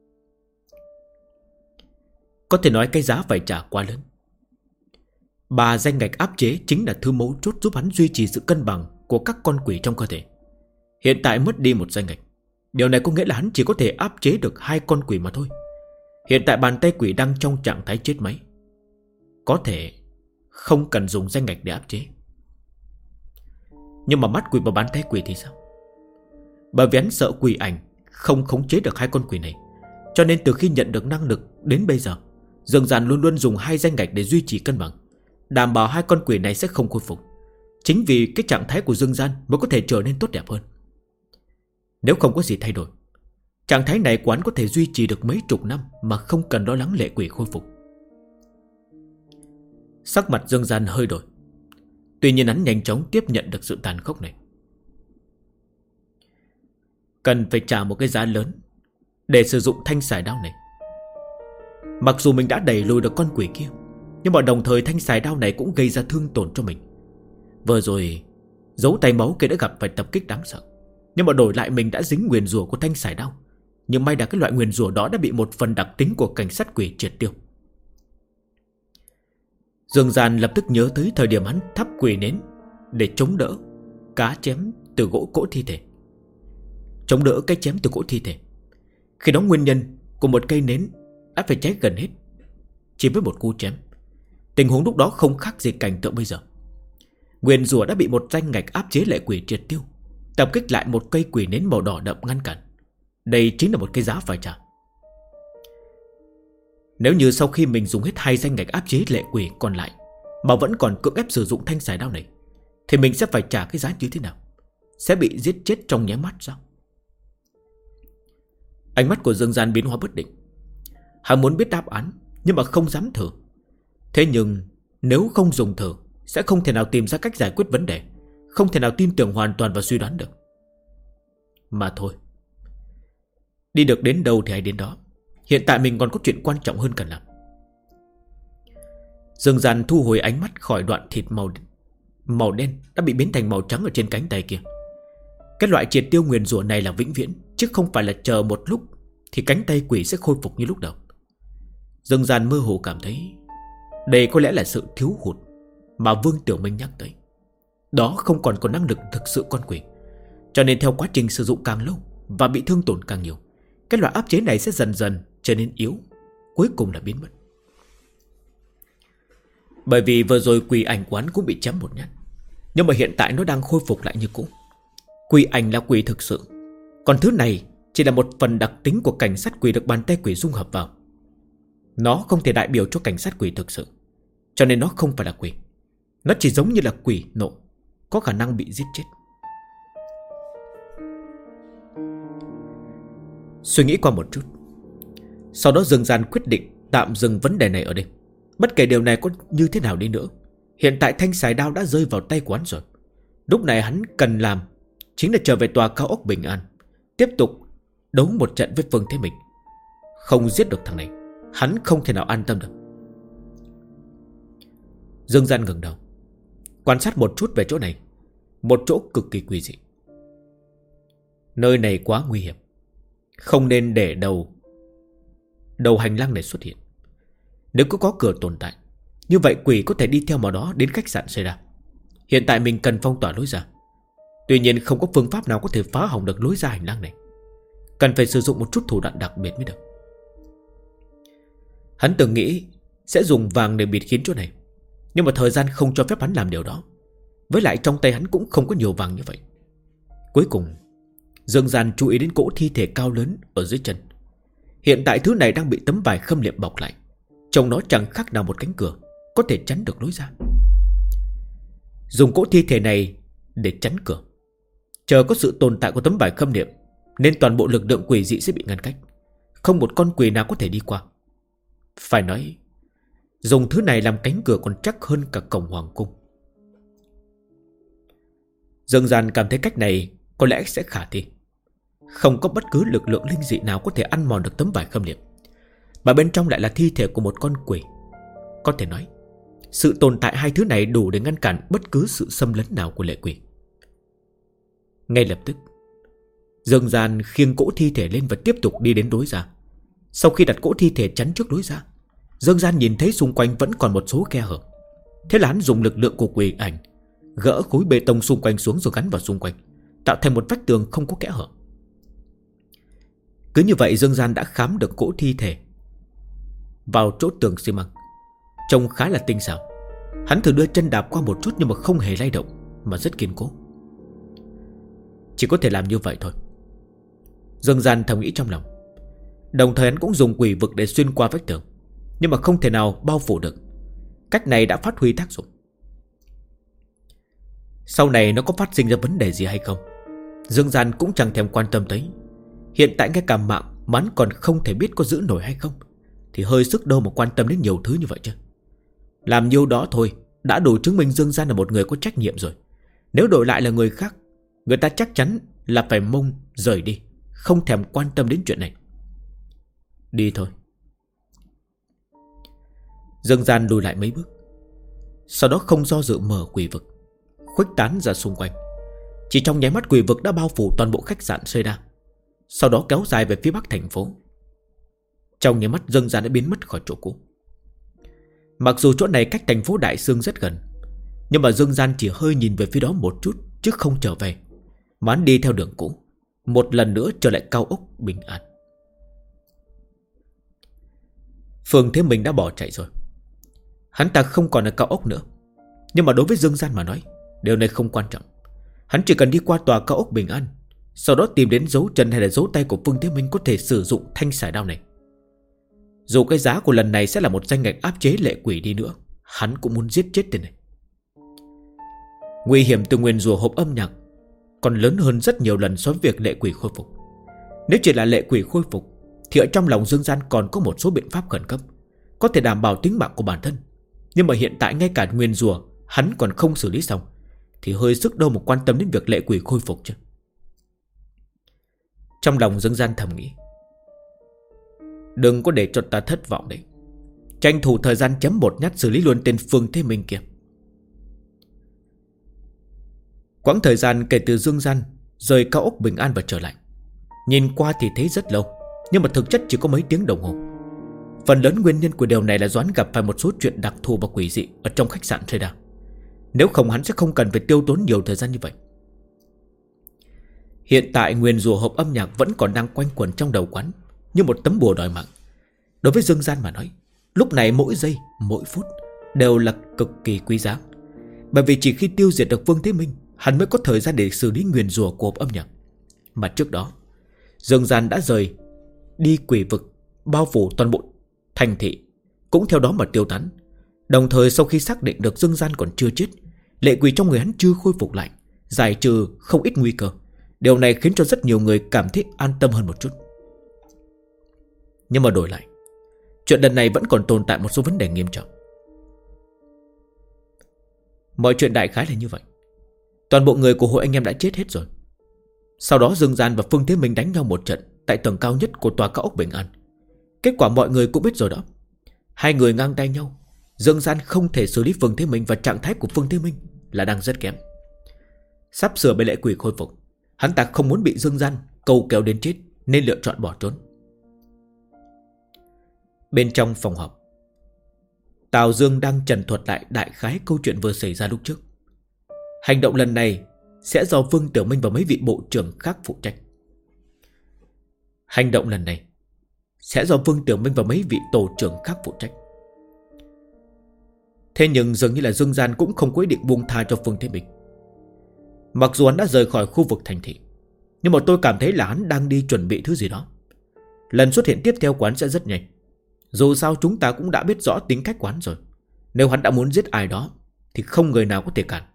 Có thể nói cái giá phải trả quá lớn. 3 danh ngạch áp chế chính là thứ mấu chốt giúp hắn duy trì sự cân bằng của các con quỷ trong cơ thể. Hiện tại mất đi một danh ngạch, điều này có nghĩa là hắn chỉ có thể áp chế được 2 con quỷ mà thôi. Hiện tại bàn tay quỷ đang trong trạng thái chết máy, có thể không cần dùng danh ngạch để áp chế. Nhưng mà mắt quỷ và bàn tay quỷ thì sao? Bởi vì hắn sợ quỷ ảnh không khống chế được 2 con quỷ này, cho nên từ khi nhận được năng lực đến bây giờ, Dương Gian luôn luôn dùng 2 danh ngạch để duy trì cân bằng, đảm bảo 2 con quỷ này sẽ không khôi phục. Chính vì cái trạng thái của Dương Gian mới có thể trở nên tốt đẹp hơn. Nếu không có gì thay đổi, trạng thái này của hắn có thể duy trì được mấy chục năm mà không cần lo lắng lệ quỷ khôi phục. Sắc mặt Dương Gian hơi đổi. Tuy nhiên hắn nhanh chóng tiếp nhận được sự tàn khốc này. Cần phải trả một cái giá lớn để sử dụng thanh sải đao này. Mặc dù mình đã đẩy lùi được con quỷ kia, nhưng mà đồng thời thanh sải đao này cũng gây ra thương tổn cho mình. Vừa rồi dấu tay máu kia đã gặp phải tập kích đáng sợ, nhưng mà đổi lại mình đã dính nguyền rủa của thanh sải đao. Nhưng may là cái loại nguyền rủa đó đã bị một phần đặc tính của cảnh sát quỷ triệt tiêu. Dương Gian lập tức nhớ tới thời điểm hắn thắp quỷ nến để chống đỡ cá chém từ gỗ cỗ thi thể. Chống đỡ cái chém từ gỗ thi thể, khi đó nguyên nhân của một cây nến đã phải cháy gần hết chỉ với một cú chém. Tình huống lúc đó không khác gì cảnh tượng bây giờ. Nguyền rủa đã bị một danh ngạch áp chế lệ quỷ triệt tiêu, tập kích lại một cây quỷ nến màu đỏ đậm ngăn cản. Đây chính là một cái giá phải trả. Nếu như sau khi mình dùng hết 2 danh ngạch áp chế lệ quỷ còn lại mà vẫn còn cưỡng ép sử dụng thanh sải đao này, thì mình sẽ phải trả cái giá như thế nào? Sẽ bị giết chết trong nháy mắt sao? Ánh mắt của Dương Gian biến hóa bất định. Hắn muốn biết đáp án, nhưng mà không dám thử. Thế nhưng nếu không dùng thử, sẽ không thể nào tìm ra cách giải quyết vấn đề, không thể nào tin tưởng hoàn toàn vào suy đoán được. Mà thôi, đi được đến đâu thì hãy đến đó. Hiện tại mình còn có chuyện quan trọng hơn cần làm. Dương Gian thu hồi ánh mắt khỏi đoạn thịt màu đen đã bị biến thành màu trắng ở trên cánh tay kia. Cái loại triệt tiêu nguyền rủa này là vĩnh viễn, chứ không phải là chờ một lúc thì cánh tay quỷ sẽ khôi phục như lúc đầu. Dương Gian mơ hồ cảm thấy đây có lẽ là sự thiếu hụt mà Vương Tiểu Minh nhắc tới. Đó không còn có năng lực thực sự con quỷ, cho nên theo quá trình sử dụng càng lâu và bị thương tổn càng nhiều, cái loại áp chế này sẽ dần dần trở nên yếu, cuối cùng là biến mất. Bởi vì vừa rồi quỷ ảnh quán cũng bị chém một nhát, nhưng mà hiện tại nó đang khôi phục lại như cũ. Quỷ ảnh là quỷ thực sự, còn thứ này chỉ là một phần đặc tính của cảnh sát quỷ được bàn tay quỷ dung hợp vào. Nó không thể đại biểu cho cảnh sát quỷ thực sự, cho nên nó không phải là quỷ. Nó chỉ giống như là quỷ nộ, có khả năng bị giết chết. Suy nghĩ qua một chút, sau đó Dương Gian quyết định tạm dừng vấn đề này ở đây. Bất kể điều này có như thế nào đi nữa, hiện tại thanh sải đao đã rơi vào tay của hắn rồi. Lúc này hắn cần làm chính là trở về tòa cao ốc bình an, tiếp tục đấu một trận với Phương Thế Minh. Không giết được thằng này, hắn không thể nào an tâm được. Dương Gian ngẩng đầu quan sát một chút về chỗ này. Một chỗ cực kỳ quỷ dị. Nơi này quá nguy hiểm, không nên để đầu hành lang này xuất hiện. Nếu cứ có cửa tồn tại, như vậy quỷ có thể đi theo mà đó đến khách sạn xảy ra. Hiện tại mình cần phong tỏa lối ra. Tuy nhiên không có phương pháp nào có thể phá hỏng được lối ra hành lang này. Cần phải sử dụng một chút thủ đoạn đặc biệt mới được. Hắn từng nghĩ sẽ dùng vàng để bịt kín chỗ này, nhưng mà thời gian không cho phép hắn làm điều đó. Với lại trong tay hắn cũng không có nhiều vàng như vậy. Cuối cùng Dương Gian chú ý đến cỗ thi thể cao lớn ở dưới chân. Hiện tại thứ này đang bị tấm vải khâm liệm bọc lại, trông nó chẳng khác nào một cánh cửa, có thể chắn được lối ra. Dùng cỗ thi thể này để chắn cửa, chờ có sự tồn tại của tấm vải khâm liệm, nên toàn bộ lực lượng quỷ dị sẽ bị ngăn cách, không một con quỷ nào có thể đi qua. Phải nói dùng thứ này làm cánh cửa còn chắc hơn cả cổng hoàng cung. Dương Gian cảm thấy cách này có lẽ sẽ khả thi. Không có bất cứ lực lượng linh dị nào có thể ăn mòn được tấm vải khâm liệm, mà bên trong lại là thi thể của một con quỷ. Có thể nói sự tồn tại hai thứ này đủ để ngăn cản bất cứ sự xâm lấn nào của lệ quỷ. Ngay lập tức Dương Gian khiêng cỗ thi thể lên và tiếp tục đi đến lối ra. Sau khi đặt cỗ thi thể chắn trước lối ra, Dương Gian nhìn thấy xung quanh vẫn còn một số khe hở. Thế là hắn dùng lực lượng của quỷ ảnh gỡ khối bê tông xung quanh xuống rồi gắn vào xung quanh, tạo thành một vách tường không có kẽ hở. Cứ như vậy Dương Gian đã khám được cỗ thi thể vào chỗ tường xi măng, trông khá là tinh xảo. Hắn thử đưa chân đạp qua một chút nhưng mà không hề lay động, mà rất kiên cố. Chỉ có thể làm như vậy thôi, Dương Gian thầm nghĩ trong lòng. Đồng thời hắn cũng dùng quỷ vực để xuyên qua vách tường, nhưng mà không thể nào bao phủ được. Cách này đã phát huy tác dụng. Sau này nó có phát sinh ra vấn đề gì hay không, Dương Gian cũng chẳng thèm quan tâm tới. Hiện tại ngay cả mạng mà hắn còn không thể biết có giữ nổi hay không, thì hơi sức đâu mà quan tâm đến nhiều thứ như vậy chứ. Làm nhiêu đó thôi đã đủ chứng minh Dương Gian là một người có trách nhiệm rồi. Nếu đổi lại là người khác, người ta chắc chắn là phải mông rời đi, không thèm quan tâm đến chuyện này. Đi thôi. Dương Gian lùi lại mấy bước, sau đó không do dự mở quỷ vực, khuếch tán ra xung quanh. Chỉ trong nháy mắt quỷ vực đã bao phủ toàn bộ khách sạn Seda, sau đó kéo dài về phía bắc thành phố. Trong nháy mắt Dương Gian đã biến mất khỏi chỗ cũ. Mặc dù chỗ này cách thành phố Đại Sương rất gần, nhưng mà Dương Gian chỉ hơi nhìn về phía đó một chút, chứ không trở về, mà hắn đi theo đường cũ, một lần nữa trở lại cao ốc Bình An. Phương Thế Minh đã bỏ chạy rồi. Hắn ta không còn ở cao ốc nữa. Nhưng mà đối với Dương Gian mà nói, điều này không quan trọng. Hắn chỉ cần đi qua tòa cao ốc Bình An, sau đó tìm đến dấu chân hay là dấu tay của Phương Thế Minh có thể sử dụng thanh sải đao này. Dù cái giá của lần này sẽ là một danh ngạch áp chế lệ quỷ đi nữa, hắn cũng muốn giết chết tên này. Nguy hiểm từ nguyền rủa hộp âm nhạc còn lớn hơn rất nhiều lần so với việc lệ quỷ khôi phục. Nếu chỉ là lệ quỷ khôi phục thì ở trong lòng Dương Gian còn có một số biện pháp khẩn cấp có thể đảm bảo tính mạng của bản thân. Nhưng mà hiện tại ngay cả nguyền rủa hắn còn không xử lý xong, thì hơi sức đâu mà quan tâm đến việc lệ quỷ khôi phục chứ. Trong lòng Dương Gian thầm nghĩ, đừng có để cho ta thất vọng đấy. Tranh thủ thời gian chấm một nhát xử lý luôn tên Phương Thế Minh kia. Quãng thời gian kể từ Dương Gian rời cao ốc Bình An và trở lại, nhìn qua thì thấy rất lâu, nhưng mà thực chất chỉ có mấy tiếng đồng hồ. Phần lớn nguyên nhân của điều này là Doãn gặp phải một số chuyện đặc thù và quỷ dị ở trong khách sạn Seda. Nếu không hắn sẽ không cần phải tiêu tốn nhiều thời gian như vậy. Hiện tại nguyền rủa hộp âm nhạc vẫn còn đang quanh quẩn trong đầu quán như một tấm bùa đòi mạng. Đối với Dương Gian mà nói, lúc này mỗi giây, mỗi phút đều là cực kỳ quý giá. Bởi vì chỉ khi tiêu diệt được Phương Thế Minh, hắn mới có thời gian để xử lý nguyền rủa của hộp âm nhạc. Mà trước đó Dương Gian đã rời đi quỷ vực, bao phủ toàn bộ thành thị, cũng theo đó mà tiêu tán. Đồng thời sau khi xác định được Dương Gian còn chưa chết, lệ quỷ trong người hắn chưa khôi phục lại, giải trừ không ít nguy cơ. Điều này khiến cho rất nhiều người cảm thấy an tâm hơn một chút. Nhưng mà đổi lại, chuyện lần này vẫn còn tồn tại một số vấn đề nghiêm trọng. Mọi chuyện đại khái là như vậy. Toàn bộ người của hội anh em đã chết hết rồi. Sau đó Dương Gian và Phương Thế Minh đánh nhau một trận tại tầng cao nhất của tòa cao ốc Bình An. Kết quả mọi người cũng biết rồi đó. Hai người ngang tay nhau. Dương Gian không thể xử lý Phương Thế Minh, và trạng thái của Phương Thế Minh là đang rất kém, sắp sửa bị lệ quỷ khôi phục. Hắn ta không muốn bị Dương Gian câu kéo đến chết, nên lựa chọn bỏ trốn. Bên trong phòng họp, Tào Dương đang trần thuật lại đại khái câu chuyện vừa xảy ra lúc trước. Hành động lần này sẽ do Vương Tiểu Minh và mấy vị bộ trưởng khác phụ trách. Hành động lần này sẽ do Vương Tiểu Minh và mấy vị tổ trưởng khác phụ trách. Thế nhưng dường như là Dương Gian cũng không có ý định buông tha cho Phương Thế Minh. Mặc dù hắn đã rời khỏi khu vực thành thị, nhưng mà tôi cảm thấy là hắn đang đi chuẩn bị thứ gì đó. Lần xuất hiện tiếp theo của hắn sẽ rất nhanh. Dù sao chúng ta cũng đã biết rõ tính cách của hắn rồi. Nếu hắn đã muốn giết ai đó thì không người nào có thể cản.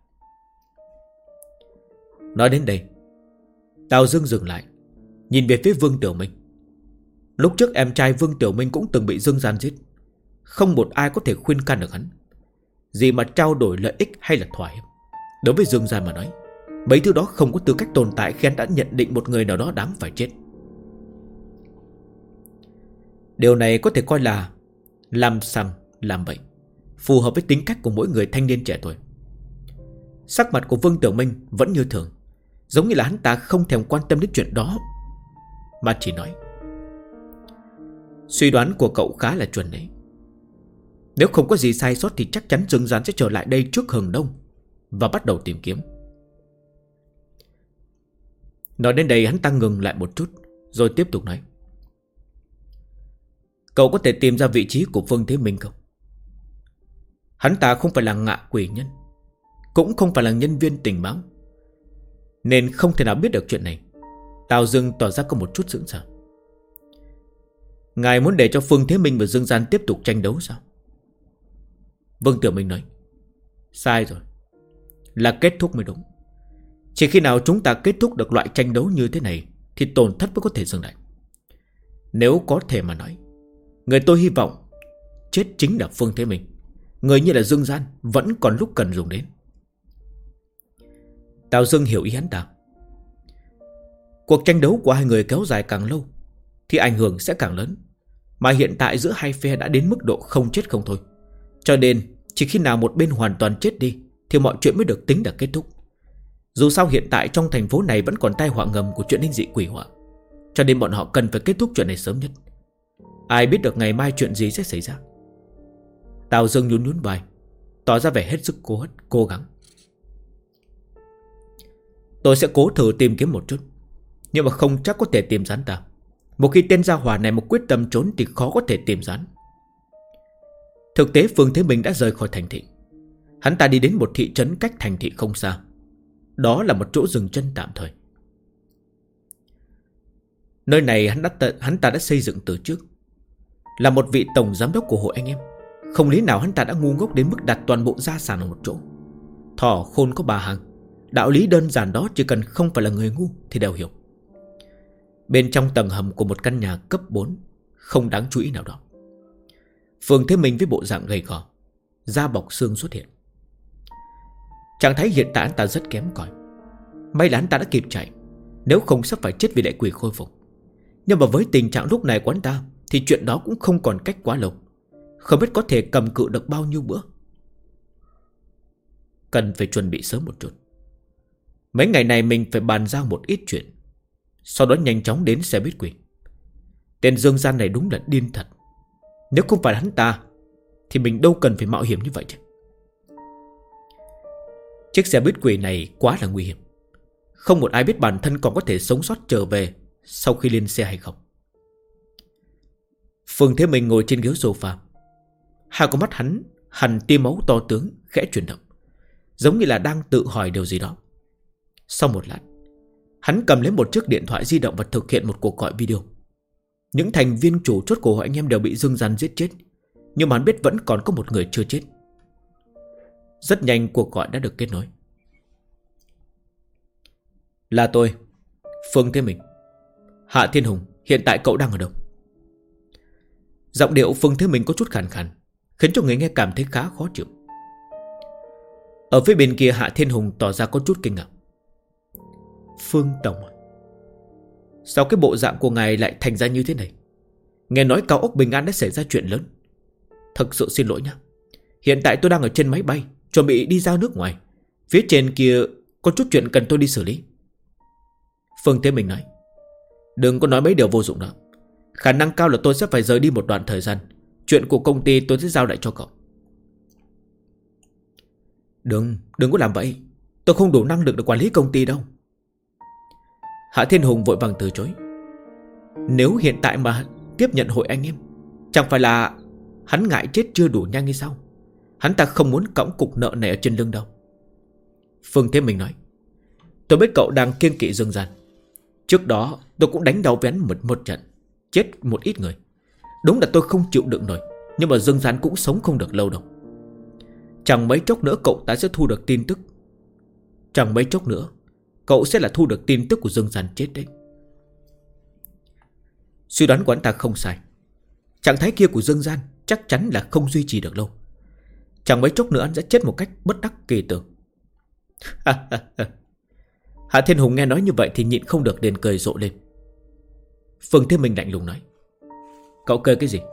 Nói đến đây, Tào Dương dừng lại, nhìn về phía Vương Tiểu Minh. Lúc trước em trai Vương Tiểu Minh cũng từng bị Dương Gian giết. Không một ai có thể khuyên can được hắn. Gì mà trao đổi lợi ích hay là thỏa hiệp, đối với Dương Gian mà nói, Mấy thứ đó không có tư cách tồn tại khi hắn đã nhận định một người nào đó đáng phải chết. Điều này có thể coi là làm sằng làm bậy, phù hợp với tính cách của mỗi người thanh niên trẻ tuổi. Sắc mặt của Vương Tiểu Minh vẫn như thường, giống như là hắn ta không thèm quan tâm đến chuyện đó, mà chỉ nói: suy đoán của cậu khá là chuẩn đấy. Nếu không có gì sai sót thì chắc chắn Dương Gian sẽ trở lại đây trước hừng đông và bắt đầu tìm kiếm. Nói đến đây hắn ta ngừng lại một chút, rồi tiếp tục nói: cậu có thể tìm ra vị trí của Phương Thế Minh không? Hắn ta không phải là ngạ quỷ nhân, cũng không phải là nhân viên tình báo, nên không thể nào biết được chuyện này. Tào Dương tỏ ra có một chút sững sờ. Ngài muốn để cho Phương Thế Minh và Dương Gian tiếp tục tranh đấu sao? Vương Tiểu Minh nói: sai rồi, là kết thúc mới đúng. Chỉ khi nào chúng ta kết thúc được loại tranh đấu như thế này thì tổn thất mới có thể dừng lại. Nếu có thể mà nói, người tôi hy vọng chết chính là Phương Thế Minh. Người như là Dương Gian vẫn còn lúc cần dùng đến. Tào Dương hiểu ý hắn ta. Cuộc tranh đấu của hai người kéo dài càng lâu thì ảnh hưởng sẽ càng lớn, mà hiện tại giữa hai phe đã đến mức độ không chết không thôi. Cho nên chỉ khi nào một bên hoàn toàn chết đi thì mọi chuyện mới được tính là kết thúc. Dù sao hiện tại trong thành phố này vẫn còn tai họa ngầm của chuyện linh dị quỷ họa, cho nên bọn họ cần phải kết thúc chuyện này sớm nhất. Ai biết được ngày mai chuyện gì sẽ xảy ra. Tào Dương nhún nhún vai, tỏ ra vẻ hết sức cố gắng. Tôi sẽ cố thử tìm kiếm một chút, nhưng mà không chắc có thể tìm ra hắn ta. Một khi tên gia hỏa này một quyết tâm trốn thì khó có thể tìm ra hắn. Thực tế Phương Thế Minh đã rời khỏi thành thị. Hắn ta đi đến một thị trấn cách thành thị không xa. Đó là một chỗ dừng chân tạm thời. Nơi này hắn ta đã xây dựng từ trước. Là một vị tổng giám đốc của hội anh em, không lý nào hắn ta đã ngu ngốc đến mức đặt toàn bộ gia sản ở một chỗ. Thỏ khôn có bà hàng. Đạo lý đơn giản đó chỉ cần không phải là người ngu thì đều hiểu. Bên trong tầng hầm của một căn nhà cấp 4 không đáng chú ý nào đó, Phương Thế Minh với bộ dạng gầy gò, da bọc xương xuất hiện. Trạng thái hiện tại hắn ta rất kém cỏi. May là hắn ta đã kịp chạy, nếu không sắp phải chết vì lệ quỷ khôi phục. Nhưng mà với tình trạng lúc này của hắn ta thì chuyện đó cũng không còn cách quá lâu. Không biết có thể cầm cự được bao nhiêu bữa. Cần phải chuẩn bị sớm một chút. Mấy ngày này mình phải bàn giao một ít chuyện, sau đó nhanh chóng đến xe buýt quỷ. Tên Dương Gian này đúng là điên thật. Nếu không phải hắn ta thì mình đâu cần phải mạo hiểm như vậy chứ. Chiếc xe buýt quỷ này quá là nguy hiểm. Không một ai biết bản thân còn có thể sống sót trở về sau khi lên xe hay không. Phương Thế Minh ngồi trên ghế sofa. Hai con mắt hắn hằn tia máu to tướng khẽ chuyển động, giống như là đang tự hỏi điều gì đó. Sau một lát, hắn cầm lấy một chiếc điện thoại di động và thực hiện một cuộc gọi video. Những thành viên chủ chốt của hội anh em đều bị Dương Gian giết chết, nhưng mà hắn biết vẫn còn có một người chưa chết. Rất nhanh cuộc gọi đã được kết nối. Là tôi, Phương Thế Minh. Hạ Thiên Hùng, hiện tại cậu đang ở đâu? Giọng điệu Phương Thế Minh có chút khàn khàn, khiến cho người nghe cảm thấy khá khó chịu. Ở phía bên kia Hạ Thiên Hùng tỏ ra có chút kinh ngạc. Phương Tổng à? Sao cái bộ dạng của ngài lại thành ra như thế này? Nghe nói cao ốc Bình An đã xảy ra chuyện lớn. Thật sự xin lỗi nhé. Hiện tại tôi đang ở trên máy bay, chuẩn bị đi ra nước ngoài. Phía trên kia có chút chuyện cần tôi đi xử lý. Phương Thế Minh nói. Đừng có nói mấy điều vô dụng đó. Khả năng cao là tôi sẽ phải rời đi một đoạn thời gian. Chuyện của công ty tôi sẽ giao lại cho cậu. Đừng có làm vậy. Tôi không đủ năng lực để quản lý công ty đâu. Hạ Thiên Hùng vội vàng từ chối. Nếu hiện tại mà tiếp nhận hội anh em, chẳng phải là hắn ngại chết chưa đủ nhanh hay sao? Hắn ta không muốn cõng cục nợ này ở trên lưng đâu. Phương Thế Minh nói. Tôi biết cậu đang kiêng kỵ Dương Gian. Trước đó tôi cũng đánh đau vén một trận, chết một ít người. Đúng là tôi không chịu đựng nổi, nhưng mà Dương Gian cũng sống không được lâu đâu. Chẳng mấy chốc nữa cậu ta sẽ thu được tin tức. Chẳng mấy chốc nữa cậu sẽ là thu được tin tức của Dương Gian chết đấy. Suy đoán của anh ta không sai. Trạng thái kia của Dương Gian chắc chắn là không duy trì được lâu. Chẳng mấy chốc nữa anh sẽ chết một cách bất đắc kỳ tưởng. Hạ Thiên Hùng nghe nói như vậy thì nhịn không được liền cười rộ lên. Phương Thế Minh lạnh lùng nói: Cậu cười cái gì?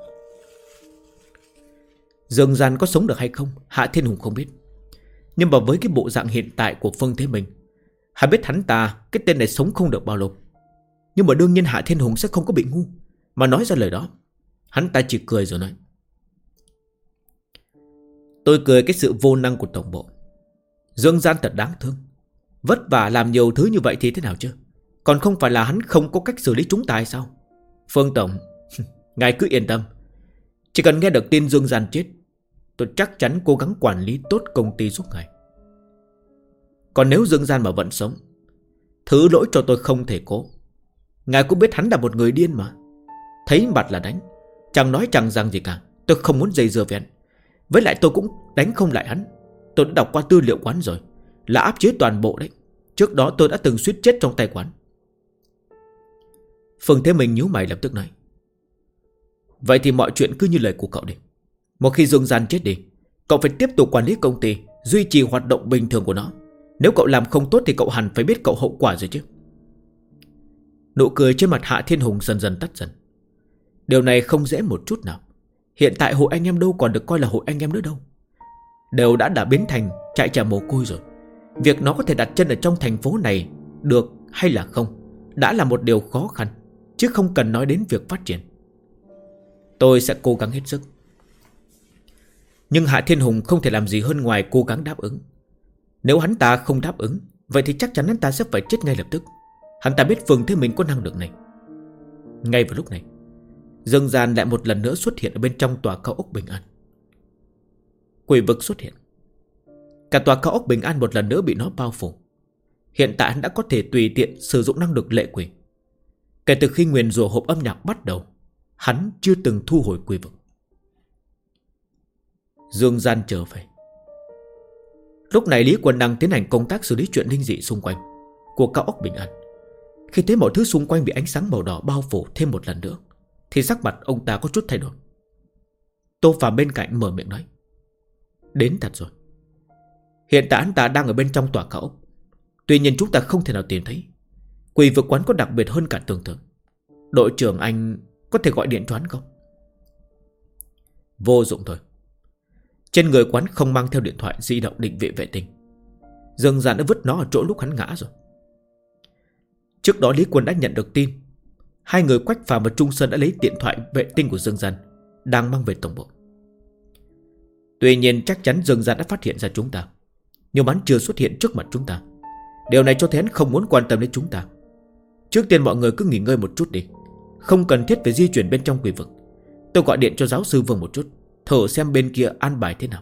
Dương Gian có sống được hay không Hạ Thiên Hùng không biết. Nhưng mà với cái bộ dạng hiện tại của Phương Thế Minh, hắn biết hắn ta cái tên này sống không được bao lâu. Nhưng mà đương nhiên Hạ Thiên Hùng sẽ không có bị ngu mà nói ra lời đó. Hắn ta chỉ cười rồi nói: Tôi cười cái sự vô năng của tổng bộ. Dương Gian thật đáng thương. Vất vả làm nhiều thứ như vậy thì thế nào chứ? Còn không phải là hắn không có cách xử lý chúng ta hay sao? Phương Tổng, ngài cứ yên tâm. Chỉ cần nghe được tin Dương Gian chết, tôi chắc chắn cố gắng quản lý tốt công ty giúp ngài. Còn nếu Dương Gian mà vẫn sống, thứ lỗi cho tôi không thể cố. Ngài cũng biết hắn là một người điên mà. Thấy mặt là đánh, chẳng nói chẳng rằng gì cả. Tôi không muốn dây dưa với hắn. Với lại tôi cũng đánh không lại hắn. Tôi đã đọc qua tư liệu quán rồi, là áp chế toàn bộ đấy. Trước đó tôi đã từng suýt chết trong tay quán. Phương Thế Minh nhíu mày lập tức nói: Vậy thì mọi chuyện cứ như lời của cậu đi. Một khi Dương Gian chết đi, cậu phải tiếp tục quản lý công ty, duy trì hoạt động bình thường của nó. Nếu cậu làm không tốt thì cậu hẳn phải biết cậu hậu quả rồi chứ. Nụ cười trên mặt Hạ Thiên Hùng dần dần tắt dần. Điều này không dễ một chút nào. Hiện tại hội anh em đâu còn được coi là hội anh em nữa đâu. Đều đã biến thành chạy trả mồ côi rồi. Việc nó có thể đặt chân ở trong thành phố này được hay là không đã là một điều khó khăn, chứ không cần nói đến việc phát triển. Tôi sẽ cố gắng hết sức. Nhưng Hạ Thiên Hùng không thể làm gì hơn ngoài cố gắng đáp ứng. Nếu hắn ta không đáp ứng, vậy thì chắc chắn hắn ta sẽ phải chết ngay lập tức. Hắn ta biết Phương Thế Minh có năng lực này. Ngay vào lúc này, Dương Gian lại một lần nữa xuất hiện ở bên trong tòa cao ốc Bình An. Quỷ vực xuất hiện. Cả tòa cao ốc Bình An một lần nữa bị nó bao phủ. Hiện tại hắn đã có thể tùy tiện sử dụng năng lực lệ quỷ. Kể từ khi nguyền rủa hộp âm nhạc bắt đầu, hắn chưa từng thu hồi quỷ vực. Dương Gian trở về. Lúc này Lý Quân đang tiến hành công tác xử lý chuyện linh dị xung quanh của cao ốc Bình An. Khi thấy mọi thứ xung quanh bị ánh sáng màu đỏ bao phủ thêm một lần nữa, thì sắc mặt ông ta có chút thay đổi. Tô Phàm bên cạnh mở miệng nói: Đến thật rồi. Hiện tại anh ta đang ở bên trong tòa cao ốc. Tuy nhiên chúng ta không thể nào tìm thấy. Quỷ vực quán có đặc biệt hơn cả tưởng tượng. Đội trưởng anh có thể gọi điện cho hắn không? Vô dụng thôi. Trên người quán không mang theo điện thoại di động định vị vệ tinh. Dương Gian đã vứt nó ở chỗ lúc hắn ngã rồi. Trước đó Lý Quân đã nhận được tin hai người Quách Phàm và Trung Sơn đã lấy điện thoại vệ tinh của Dương Gian, đang mang về tổng bộ. Tuy nhiên chắc chắn Dương Gian đã phát hiện ra chúng ta, nhưng hắn chưa xuất hiện trước mặt chúng ta. Điều này cho thấy hắn không muốn quan tâm đến chúng ta. Trước tiên mọi người cứ nghỉ ngơi một chút đi. Không cần thiết phải di chuyển bên trong quỷ vực. Tôi gọi điện cho giáo sư Vương một chút, thử xem bên kia an bài thế nào.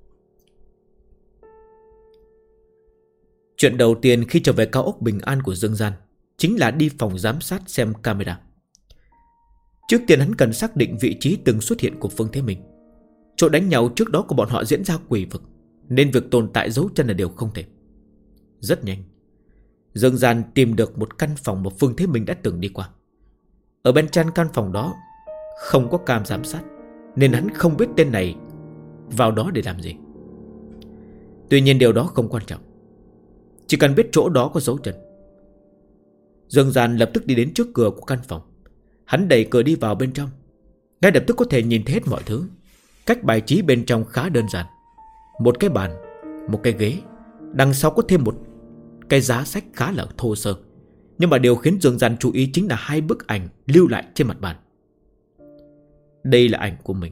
Chuyện đầu tiên khi trở về cao ốc Bình An của Dương Gian chính là đi phòng giám sát xem camera. Trước tiên hắn cần xác định vị trí từng xuất hiện của Phương Thế Minh. Chỗ đánh nhau trước đó của bọn họ diễn ra quỷ vực, nên việc tồn tại dấu chân là điều không thể. Rất nhanh, Dương Gian tìm được một căn phòng mà Phương Thế Minh đã từng đi qua. Ở bên trong căn phòng đó không có cam giám sát, nên hắn không biết tên này vào đó để làm gì. Tuy nhiên điều đó không quan trọng, chỉ cần biết chỗ đó có dấu chân. Dương Gian lập tức đi đến trước cửa của căn phòng. Hắn đẩy cửa đi vào bên trong. Ngay lập tức có thể nhìn thấy hết mọi thứ. Cách bài trí bên trong khá đơn giản. Một cái bàn, một cái ghế, đằng sau có thêm một cái giá sách khá là thô sơ. Nhưng mà điều khiến Dương Gian chú ý chính là hai bức ảnh lưu lại trên mặt bàn. Đây là ảnh của mình.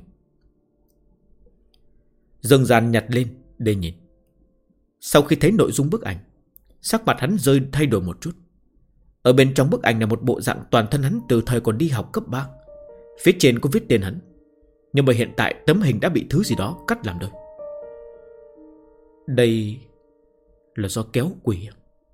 Dương Gian nhặt lên để nhìn. Sau khi thấy nội dung bức ảnh, sắc mặt hắn rơi thay đổi một chút. Ở bên trong bức ảnh là một bộ dạng toàn thân hắn từ thời còn đi học cấp 3. Phía trên có viết tên hắn, nhưng mà hiện tại tấm hình đã bị thứ gì đó cắt làm đôi. Đây là do kéo quỷ.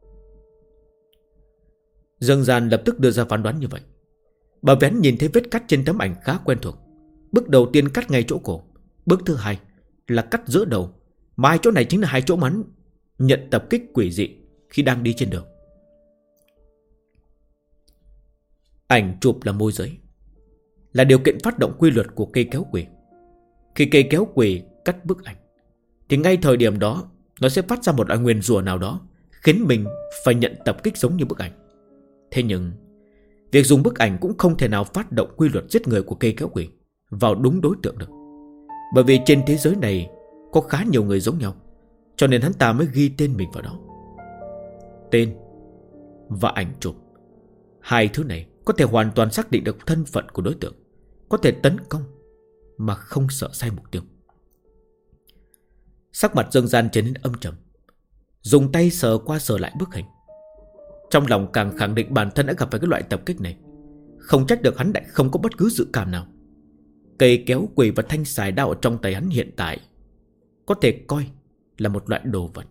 Dương Gian lập tức đưa ra phán đoán như vậy, bởi vì hắn nhìn thấy vết cắt trên tấm ảnh khá quen thuộc. Bước đầu tiên cắt ngay chỗ cổ. Bước thứ hai là cắt giữa đầu, mà hai chỗ này chính là hai chỗ mà hắn nhận tập kích quỷ dị khi đang đi trên đường. Ảnh chụp là môi giới, là điều kiện phát động quy luật của cây kéo quỷ. Khi cây kéo quỷ cắt bức ảnh, thì ngay thời điểm đó nó sẽ phát ra một loại nguyền rủa nào đó, khiến mình phải nhận tập kích giống như bức ảnh. Thế nhưng việc dùng bức ảnh cũng không thể nào phát động quy luật giết người của cây kéo quỷ vào đúng đối tượng được. Bởi vì trên thế giới này có khá nhiều người giống nhau, cho nên hắn ta mới ghi tên mình vào đó. Tên và ảnh chụp, hai thứ này có thể hoàn toàn xác định được thân phận của đối tượng, có thể tấn công mà không sợ sai mục tiêu. Sắc mặt Dương Gian trở nên âm trầm, dùng tay sờ qua sờ lại bức hình. Trong lòng càng khẳng định bản thân đã gặp phải cái loại tập kích này. Không trách được hắn lại không có bất cứ dự cảm nào. Cây kéo quỷ và thanh xài đao ở trong tay hắn hiện tại có thể coi là một loại đồ vật.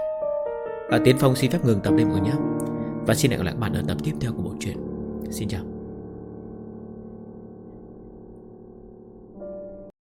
Tiến Phong xin phép ngừng tập đây mọi người nhé, và xin hẹn gặp lại các bạn ở tập tiếp theo của bộ truyện. Xin chào.